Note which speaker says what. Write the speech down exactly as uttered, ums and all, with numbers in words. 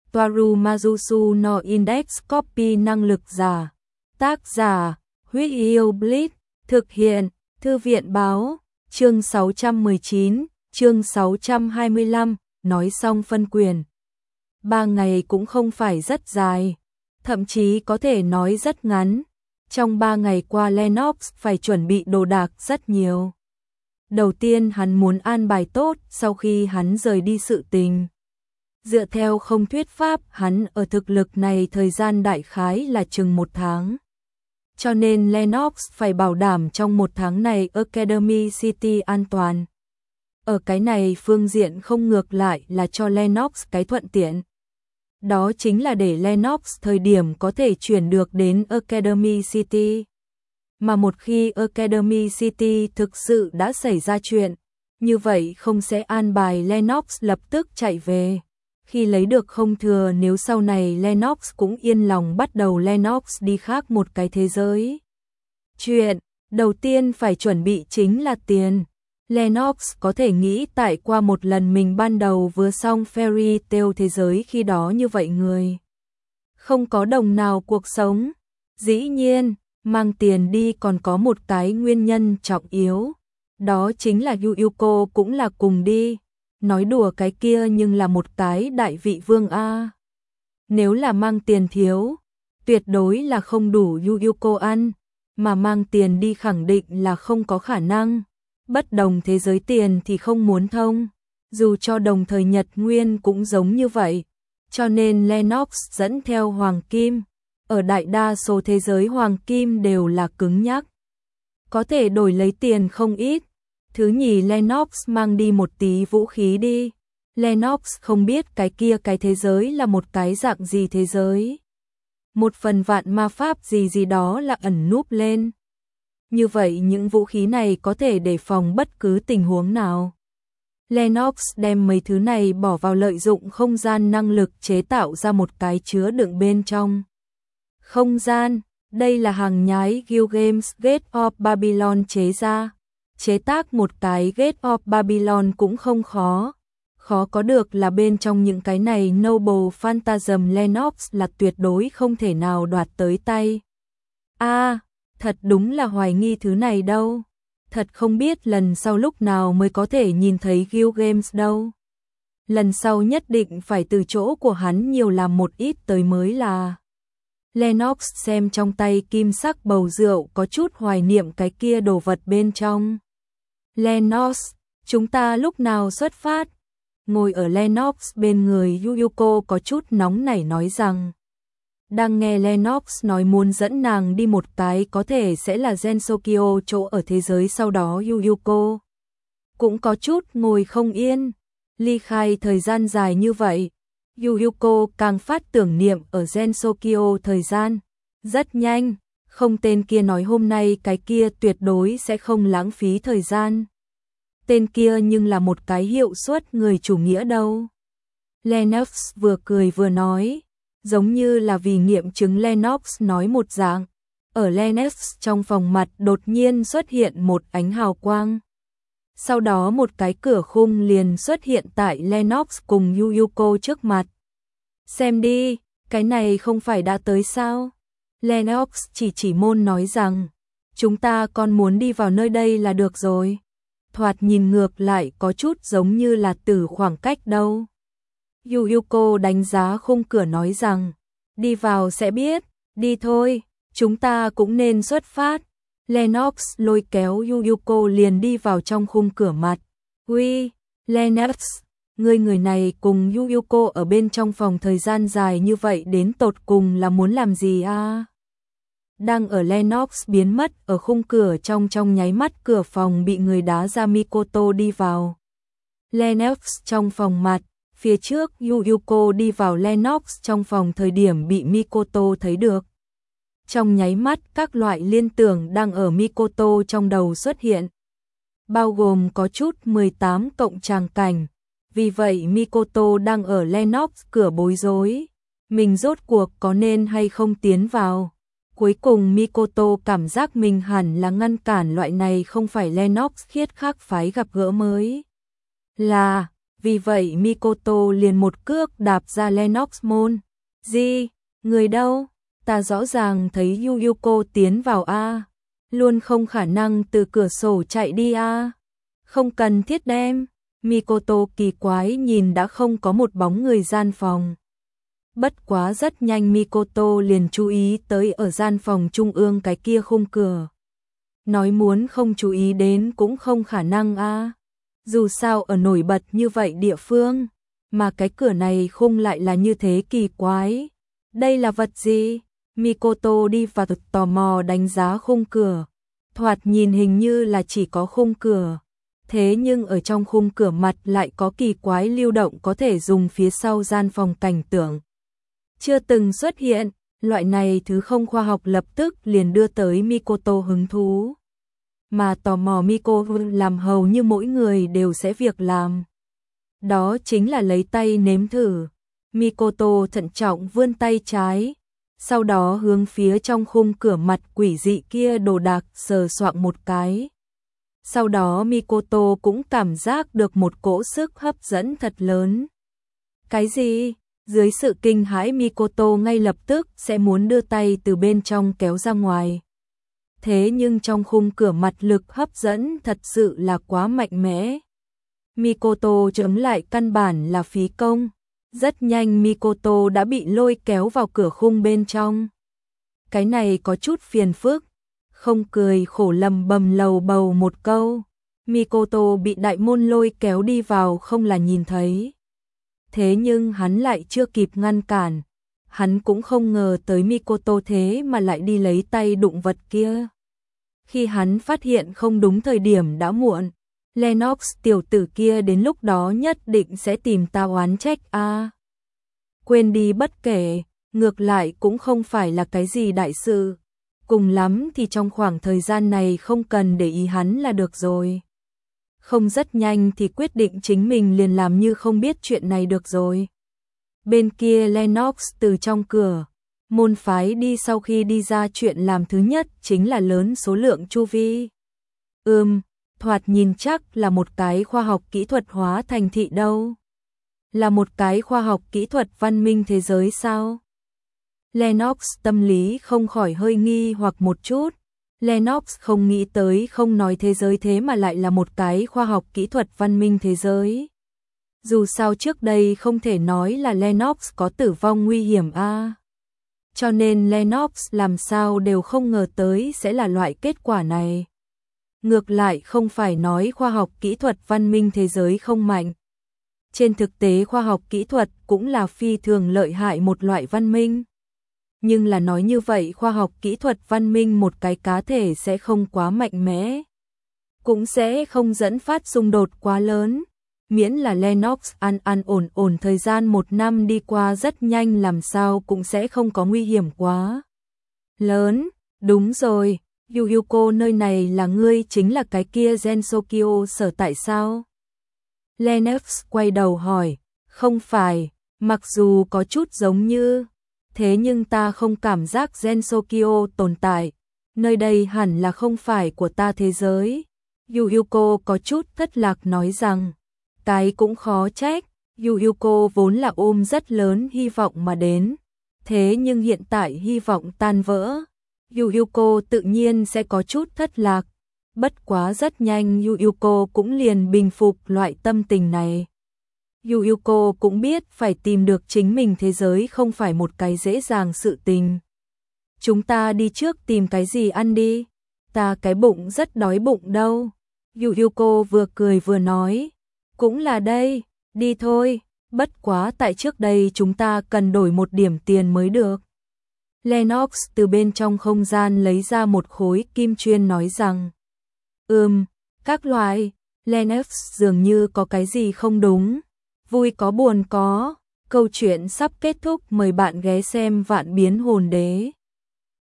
Speaker 1: Toaru Majusu no Index Copy năng lực giả. Tác giả, Huyết Yêu Blitz, thực hiện, Thư viện báo, chương sáu trăm mười chín, chương sáu trăm hai mươi lăm, nói xong phân quyền. Ba ngày cũng không phải rất dài, thậm chí có thể nói rất ngắn. Trong ba ngày qua Lennox phải chuẩn bị đồ đạc rất nhiều. Đầu tiên hắn muốn an bài tốt sau khi hắn rời đi sự tình. Dựa theo không thuyết pháp, hắn ở thực lực này thời gian đại khái là chừng một tháng. Cho nên Lennox phải bảo đảm trong một tháng này Academy City an toàn. Ở cái này phương diện không, ngược lại là cho Lennox cái thuận tiện. Đó chính là để Lennox thời điểm có thể chuyển được đến Academy City. Mà một khi Academy City thực sự đã xảy ra chuyện, như vậy không sẽ an bài Lennox lập tức chạy về. Khi lấy được không thừa, nếu sau này Lennox cũng yên lòng bắt đầu Lennox đi khác một cái thế giới. Chuyện đầu tiên phải chuẩn bị chính là tiền. Lennox có thể nghĩ tại qua một lần mình ban đầu vừa xong Fairy Tail thế giới, khi đó như vậy người không có đồng nào cuộc sống. Dĩ nhiên, mang tiền đi còn có một cái nguyên nhân trọng yếu. Đó chính là Yu Yuko cũng là cùng đi. Nói đùa cái kia nhưng là một cái đại vị vương a. Nếu là mang tiền thiếu, tuyệt đối là không đủ Yu Yuko ăn, mà mang tiền đi khẳng định là không có khả năng. Bất đồng thế giới tiền thì không muốn thông, dù cho đồng thời Nhật Nguyên cũng giống như vậy. Cho nên Lennox dẫn theo Hoàng Kim. Ở đại đa số thế giới Hoàng Kim đều là cứng nhắc, có thể đổi lấy tiền không ít. Thứ nhì, Lennox mang đi một tí vũ khí đi. Lennox không biết cái kia cái thế giới là một cái dạng gì thế giới. Một phần vạn ma pháp gì gì đó là ẩn núp lên. Như vậy những vũ khí này có thể đề phòng bất cứ tình huống nào. Lennox đem mấy thứ này bỏ vào lợi dụng không gian năng lực chế tạo ra một cái chứa đựng bên trong không gian. Đây là hàng nhái Guild Games Gate of Babylon chế ra. Chế tác một cái Gate of Babylon cũng không khó. Khó có được là bên trong những cái này Noble Phantasm Lennox là tuyệt đối không thể nào đoạt tới tay. A, à, thật đúng là hoài nghi thứ này đâu. Thật không biết lần sau lúc nào mới có thể nhìn thấy Guild Games đâu. Lần sau nhất định phải từ chỗ của hắn nhiều làm một ít tới mới là. Lennox xem trong tay kim sắc bầu rượu, có chút hoài niệm cái kia đồ vật bên trong. Lennox, chúng ta lúc nào xuất phát? Ngồi ở Lennox bên người Yu Yuko có chút nóng nảy nói rằng. Đang nghe Lennox nói muốn dẫn nàng đi một cái có thể sẽ là Gensokyo chỗ ở thế giới sau đó, Yu Yuko cũng có chút ngồi không yên. Ly khai thời gian dài như vậy, Yu Yuko càng phát tưởng niệm ở Gensokyo thời gian. Rất nhanh, không tên kia nói hôm nay cái kia tuyệt đối sẽ không lãng phí thời gian. Tên kia nhưng là một cái hiệu suất người chủ nghĩa đâu. Lennox vừa cười vừa nói, giống như là vì nghiệm chứng Lennox nói một dạng. Ở Lennox trong phòng mặt đột nhiên xuất hiện một ánh hào quang. Sau đó một cái cửa khung liền xuất hiện tại Lennox cùng Yu Yuko trước mặt. Xem đi, cái này không phải đã tới sao? Lennox chỉ chỉ môn nói rằng, chúng ta còn muốn đi vào nơi đây là được rồi. Thoạt nhìn ngược lại có chút giống như là từ khoảng cách đâu. Yu Yuko đánh giá khung cửa nói rằng, đi vào sẽ biết, đi thôi, chúng ta cũng nên xuất phát. Lennox lôi kéo Yu Yuko liền đi vào trong khung cửa mặt. Uy, Lennox, ngươi người này cùng Yu Yuko ở bên trong phòng thời gian dài như vậy đến tột cùng là muốn làm gì a? À? Đang ở Lennox biến mất ở khung cửa trong trong nháy mắt cửa phòng bị người đá ra, Mikoto đi vào. Lennox trong phòng mặt, phía trước Yu Yuko đi vào Lennox trong phòng thời điểm bị Mikoto thấy được. Trong nháy mắt các loại liên tưởng đang ở Mikoto trong đầu xuất hiện. Bao gồm có chút mười tám cộng tràng cảnh. Vì vậy Mikoto đang ở Lennox cửa bối rối. Mình rốt cuộc có nên hay không tiến vào? Cuối cùng Mikoto cảm giác mình hẳn là ngăn cản loại này không phải Lennox khiết khác phái gặp gỡ mới. Là, vì vậy Mikoto liền một cước đạp ra Lennox môn. Gì? Người đâu? Ta rõ ràng thấy Yu Yuko tiến vào a, luôn không khả năng từ cửa sổ chạy đi a. Không cần thiết đem. Mikoto kỳ quái nhìn đã không có một bóng người gian phòng. Bất quá rất nhanh Mikoto liền chú ý tới ở gian phòng trung ương cái kia khung cửa. Nói muốn không chú ý đến cũng không khả năng a. Dù sao ở nổi bật như vậy địa phương, mà cái cửa này khung lại là như thế kỳ quái. Đây là vật gì? Mikoto đi vào tò mò đánh giá khung cửa. Thoạt nhìn hình như là chỉ có khung cửa. Thế nhưng ở trong khung cửa mặt lại có kỳ quái lưu động có thể dùng phía sau gian phòng cảnh tượng. Chưa từng xuất hiện, loại này thứ không khoa học lập tức liền đưa tới Mikoto hứng thú. Mà tò mò Mikoto làm hầu như mỗi người đều sẽ việc làm. Đó chính là lấy tay nếm thử. Mikoto thận trọng vươn tay trái, sau đó hướng phía trong khung cửa mặt quỷ dị kia đồ đạc sờ soạng một cái. Sau đó Mikoto cũng cảm giác được một cỗ sức hấp dẫn thật lớn. Cái gì? Dưới sự kinh hãi Mikoto ngay lập tức sẽ muốn đưa tay từ bên trong kéo ra ngoài. Thế nhưng trong khung cửa mặt lực hấp dẫn thật sự là quá mạnh mẽ. Mikoto chấm lại căn bản là phí công. Rất nhanh Mikoto đã bị lôi kéo vào cửa khung bên trong. Cái này có chút phiền phức. Không cười khổ lầm bầm lầu bầu một câu. Mikoto bị đại môn lôi kéo đi vào không là nhìn thấy. Thế nhưng hắn lại chưa kịp ngăn cản. Hắn cũng không ngờ tới Mikoto thế mà lại đi lấy tay đụng vật kia. Khi hắn phát hiện không đúng thời điểm đã muộn. Lennox tiểu tử kia đến lúc đó nhất định sẽ tìm ta oán trách a. À, quên đi bất kể, ngược lại cũng không phải là cái gì đại sự. Cùng lắm thì trong khoảng thời gian này không cần để ý hắn là được rồi. Không rất nhanh thì quyết định chính mình liền làm như không biết chuyện này được rồi. Bên kia Lennox từ trong cửa, môn phái đi sau khi đi ra chuyện làm thứ nhất chính là lớn số lượng chu vi. Ừm, thoạt nhìn chắc là một cái khoa học kỹ thuật hóa thành thị đâu. Là một cái khoa học kỹ thuật văn minh thế giới sao? Lennox tâm lý không khỏi hơi nghi hoặc một chút. Lennox không nghĩ tới không nói thế giới thế mà lại là một cái khoa học kỹ thuật văn minh thế giới. Dù sao trước đây không thể nói là Lennox có tử vong nguy hiểm a. À. Cho nên Lennox làm sao đều không ngờ tới sẽ là loại kết quả này. Ngược lại không phải nói khoa học kỹ thuật văn minh thế giới không mạnh. Trên thực tế khoa học kỹ thuật cũng là phi thường lợi hại một loại văn minh. Nhưng là nói như vậy khoa học kỹ thuật văn minh một cái cá thể sẽ không quá mạnh mẽ. Cũng sẽ không dẫn phát xung đột quá lớn. Miễn là Lennox an an ổn ổn thời gian một năm đi qua rất nhanh làm sao cũng sẽ không có nguy hiểm quá lớn. Đúng rồi, Yu Yuko nơi này là ngươi chính là cái kia Gensokyo sở tại sao? Lennox quay đầu hỏi, không phải, mặc dù có chút giống như, thế nhưng ta không cảm giác Gensokyo tồn tại, nơi đây hẳn là không phải của ta thế giới. Yu Yuko có chút thất lạc nói rằng, cái cũng khó trách, Yu Yuko vốn là ôm rất lớn hy vọng mà đến, thế nhưng hiện tại hy vọng tan vỡ. Yu Yuko tự nhiên sẽ có chút thất lạc, bất quá rất nhanh Yu Yuko cũng liền bình phục loại tâm tình này. Yu Yuko cũng biết phải tìm được chính mình thế giới không phải một cái dễ dàng sự tình. Chúng ta đi trước tìm cái gì ăn đi, ta cái bụng rất đói bụng đâu. Yu Yuko vừa cười vừa nói, cũng là đây, đi thôi, bất quá tại trước đây chúng ta cần đổi một điểm tiền mới được. Lennox từ bên trong không gian lấy ra một khối kim chuyên nói rằng, ừm, các loại. Lennox dường như có cái gì không đúng, vui có buồn có, câu chuyện sắp kết thúc, mời bạn ghé xem Vạn Biến Hồn Đế.